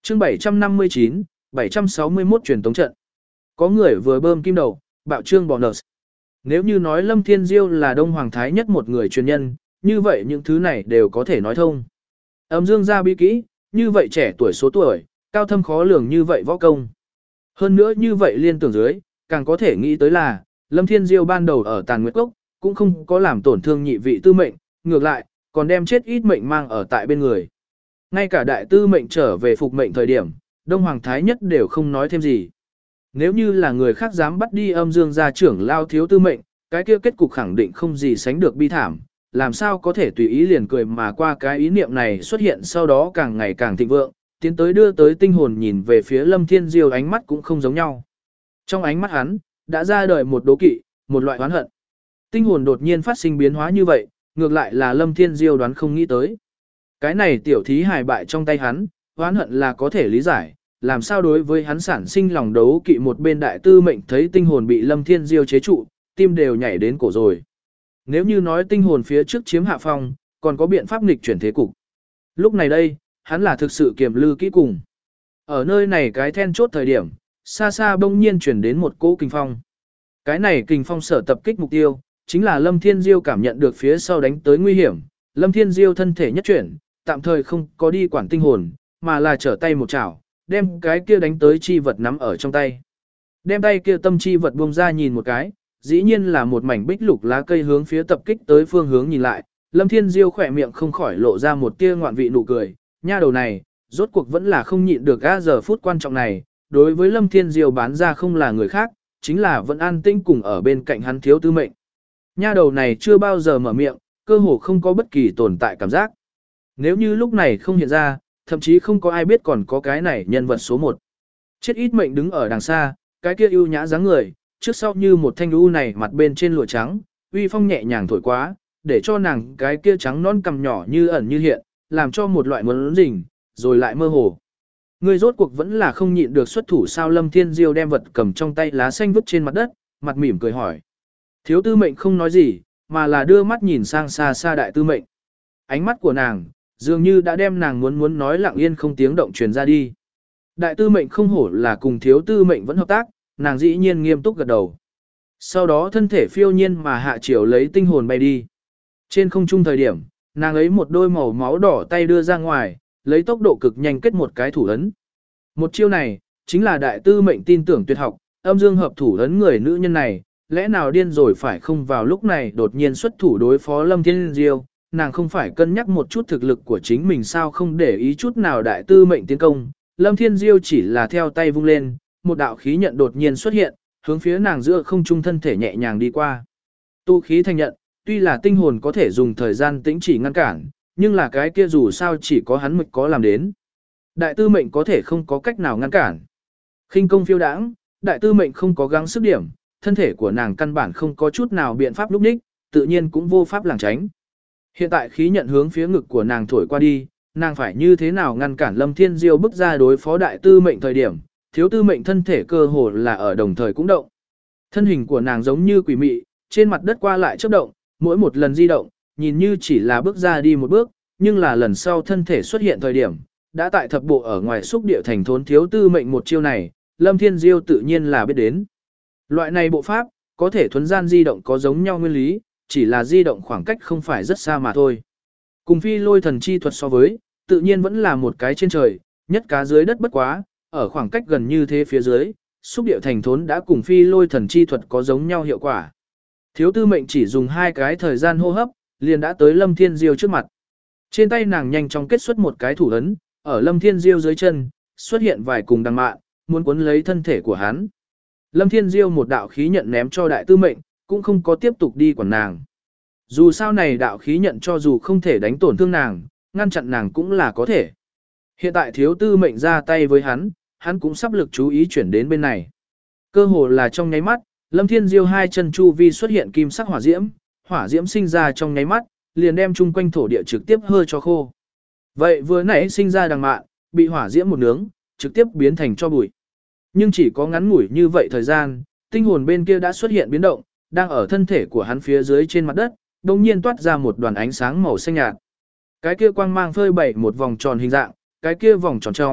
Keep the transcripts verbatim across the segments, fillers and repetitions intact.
chương bảy trăm năm mươi chín, bảy trăm sáu mươi mốt truyền tống trận. Có người vừa bơm kim đầu, bạo trương bonus. Nếu như nói Lâm Thiên Diêu là Đông Hoàng Thái nhất một người truyền nhân, như vậy những thứ này đều có thể nói thông. Âm dương gia bí kỹ, như vậy trẻ tuổi số tuổi, cao thâm khó lường như vậy võ công. Hơn nữa như vậy liên tưởng dưới, càng có thể nghĩ tới là, Lâm Thiên Diêu ban đầu ở Tàn Nguyệt Cốc, cũng không có làm tổn thương nhị vị tư mệnh, ngược lại, còn đem chết ít mệnh mang ở tại bên người. Ngay cả đại tư mệnh trở về phục mệnh thời điểm, Đông Hoàng Thái nhất đều không nói thêm gì. Nếu như là người khác dám bắt đi âm dương gia trưởng lao thiếu tư mệnh, cái kia kết cục khẳng định không gì sánh được bi thảm, làm sao có thể tùy ý liền cười mà qua cái ý niệm này xuất hiện sau đó càng ngày càng thịnh vượng, tiến tới đưa tới tinh hồn nhìn về phía Lâm Thiên Diêu ánh mắt cũng không giống nhau. Trong ánh mắt hắn, đã ra đời một đố kỵ, một loại oán hận. Tinh hồn đột nhiên phát sinh biến hóa như vậy, ngược lại là Lâm Thiên Diêu đoán không nghĩ tới. Cái này tiểu thí hài bại trong tay hắn, oán hận là có thể lý giải, làm sao đối với hắn sản sinh lòng đấu kỵ một bên đại tư mệnh thấy tinh hồn bị Lâm Thiên Diêu chế trụ, tim đều nhảy đến cổ rồi. Nếu như nói tinh hồn phía trước chiếm hạ phong, còn có biện pháp nghịch chuyển thế cục. Lúc này đây, hắn là thực sự kiềm lư kỹ cùng. Ở nơi này cái then chốt thời điểm, xa xa bỗng nhiên chuyển đến một cỗ kinh phong. Cái này kinh phong sở tập kích mục tiêu, chính là Lâm Thiên Diêu cảm nhận được phía sau đánh tới nguy hiểm. Lâm Thiên Diêu thân thể nhất chuyển, tạm thời không có đi quản tinh hồn, mà là trở tay một chảo, đem cái kia đánh tới chi vật nắm ở trong tay. Đem tay kia tâm chi vật buông ra nhìn một cái, dĩ nhiên là một mảnh bích lục lá cây hướng phía tập kích tới phương hướng nhìn lại, Lâm Thiên Diêu khỏe miệng không khỏi lộ ra một tia ngoạn vị nụ cười, nha đầu này, rốt cuộc vẫn là không nhịn được a giờ phút quan trọng này, đối với Lâm Thiên Diêu bán ra không là người khác, chính là vẫn an tĩnh cùng ở bên cạnh hắn thiếu tư mệnh. Nha đầu này chưa bao giờ mở miệng, cơ hồ không có bất kỳ tồn tại cảm giác. Nếu như lúc này không hiện ra, thậm chí không có ai biết còn có cái này nhân vật số một. Chết ít mệnh đứng ở đằng xa, cái kia ưu nhã dáng người, trước sau như một thanh u này mặt bên trên lụa trắng, uy phong nhẹ nhàng thổi quá, để cho nàng cái kia trắng non cằm nhỏ như ẩn như hiện, làm cho một loại muốn rình, rồi lại mơ hồ. Người rốt cuộc vẫn là không nhịn được xuất thủ sao Lâm Thiên Diêu đem vật cầm trong tay lá xanh vứt trên mặt đất, mặt mỉm cười hỏi. Thiếu tư mệnh không nói gì, mà là đưa mắt nhìn sang xa xa đại tư mệnh. Ánh mắt của nàng, dường như đã đem nàng muốn muốn nói lặng yên không tiếng động truyền ra đi. Đại tư mệnh không hổ là cùng thiếu tư mệnh vẫn hợp tác, nàng dĩ nhiên nghiêm túc gật đầu. Sau đó thân thể phiêu nhiên mà hạ chiều lấy tinh hồn bay đi. Trên không trung thời điểm, nàng ấy một đôi màu máu đỏ tay đưa ra ngoài, lấy tốc độ cực nhanh kết một cái thủ ấn. Một chiêu này, chính là đại tư mệnh tin tưởng tuyệt học, âm dương hợp thủ ấn người nữ nhân này, lẽ nào điên rồi phải không vào lúc này đột nhiên xuất thủ đối phó Lâm Thiên Diêu, nàng không phải cân nhắc một chút thực lực của chính mình sao không để ý chút nào đại tư mệnh tiến công, Lâm Thiên Diêu chỉ là theo tay vung lên, một đạo khí nhận đột nhiên xuất hiện, hướng phía nàng giữa không trung thân thể nhẹ nhàng đi qua. Tu khí thành nhận, tuy là tinh hồn có thể dùng thời gian tĩnh chỉ ngăn cản, nhưng là cái kia dù sao chỉ có hắn mới có làm đến. Đại tư mệnh có thể không có cách nào ngăn cản. Khinh công phiêu đãng, đại tư mệnh không có gắng sức điểm, thân thể của nàng căn bản không có chút nào biện pháp lúc ních, tự nhiên cũng vô pháp lảng tránh. Hiện tại khí nhận hướng phía ngực của nàng thổi qua đi, nàng phải như thế nào ngăn cản Lâm Thiên Diêu bước ra đối phó đại tư mệnh thời điểm, thiếu tư mệnh thân thể cơ hồ là ở đồng thời cũng động. Thân hình của nàng giống như quỷ mị, trên mặt đất qua lại chớp động, mỗi một lần di động, nhìn như chỉ là bước ra đi một bước, nhưng là lần sau thân thể xuất hiện thời điểm, đã tại thập bộ ở ngoài xúc địa thành thốn thiếu tư mệnh một chiêu này, Lâm Thiên Diêu tự nhiên là biết đến. Loại này bộ pháp, có thể thuấn gian di động có giống nhau nguyên lý, chỉ là di động khoảng cách không phải rất xa mà thôi. Cùng phi lôi thần chi thuật so với, tự nhiên vẫn là một cái trên trời, nhất cá dưới đất bất quá, ở khoảng cách gần như thế phía dưới, xúc địa thành thốn đã cùng phi lôi thần chi thuật có giống nhau hiệu quả. Thiếu tư mệnh chỉ dùng hai cái thời gian hô hấp, liền đã tới Lâm Thiên Diêu trước mặt. Trên tay nàng nhanh chóng kết xuất một cái thủ ấn, ở Lâm Thiên Diêu dưới chân, xuất hiện vài cùng đằng mạ, muốn cuốn lấy thân thể của hắn. Lâm Thiên Diêu một đạo khí nhận ném cho đại tư mệnh, cũng không có tiếp tục đi quản nàng. Dù sao này đạo khí nhận cho dù không thể đánh tổn thương nàng, ngăn chặn nàng cũng là có thể. Hiện tại thiếu tư mệnh ra tay với hắn, hắn cũng sắp lực chú ý chuyển đến bên này. Cơ hồ là trong nháy mắt, Lâm Thiên Diêu hai chân chu vi xuất hiện kim sắc hỏa diễm, hỏa diễm sinh ra trong nháy mắt, liền đem chung quanh thổ địa trực tiếp hơi cho khô. Vậy vừa nãy sinh ra đằng mạn, bị hỏa diễm một nướng, trực tiếp biến thành cho bụi. Nhưng chỉ có ngắn ngủi như vậy thời gian, tinh hồn bên kia đã xuất hiện biến động, đang ở thân thể của hắn phía dưới trên mặt đất, đồng nhiên toát ra một đoàn ánh sáng màu xanh nhạt. Cái kia quang mang phơi bày một vòng tròn hình dạng, cái kia vòng tròn trong,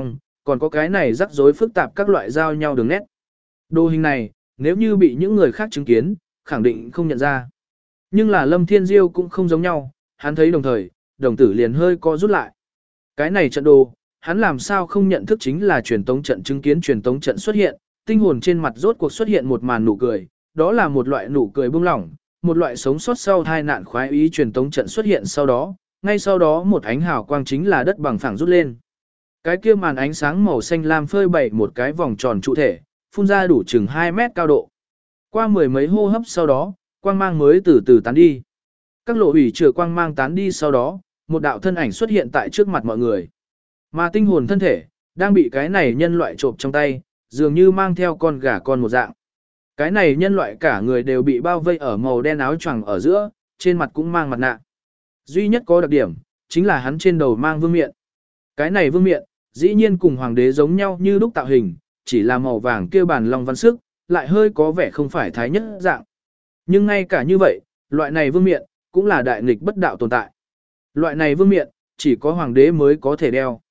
còn có cái này rắc rối phức tạp các loại giao nhau đường nét. Đồ hình này, nếu như bị những người khác chứng kiến, khẳng định không nhận ra. Nhưng là Lâm Thiên Diêu cũng không giống nhau, hắn thấy đồng thời, đồng tử liền hơi co rút lại. Cái này trận đồ, hắn làm sao không nhận thức chính là truyền tống trận, chứng kiến truyền tống trận xuất hiện, tinh hồn trên mặt rốt cuộc xuất hiện một màn nụ cười, đó là một loại nụ cười buông lỏng, một loại sống sót sau tai nạn khoái ý. Truyền tống trận xuất hiện sau đó, ngay sau đó một ánh hào quang chính là đất bằng phẳng rút lên. Cái kia màn ánh sáng màu xanh lam phơi bày một cái vòng tròn trụ thể, phun ra đủ chừng hai mét cao độ. Qua mười mấy hô hấp sau đó, quang mang mới từ từ tán đi. Các lộ hủy chữa quang mang tán đi sau đó, một đạo thân ảnh xuất hiện tại trước mặt mọi người. Mà tinh hồn thân thể, đang bị cái này nhân loại trộm trong tay, dường như mang theo con gà con một dạng. Cái này nhân loại cả người đều bị bao vây ở màu đen áo choàng ở giữa, trên mặt cũng mang mặt nạ. Duy nhất có đặc điểm, chính là hắn trên đầu mang vương miện. Cái này vương miện, dĩ nhiên cùng hoàng đế giống nhau như lúc tạo hình, chỉ là màu vàng kia bản long văn sức, lại hơi có vẻ không phải thái nhất dạng. Nhưng ngay cả như vậy, loại này vương miện, cũng là đại nghịch bất đạo tồn tại. Loại này vương miện, chỉ có hoàng đế mới có thể đeo.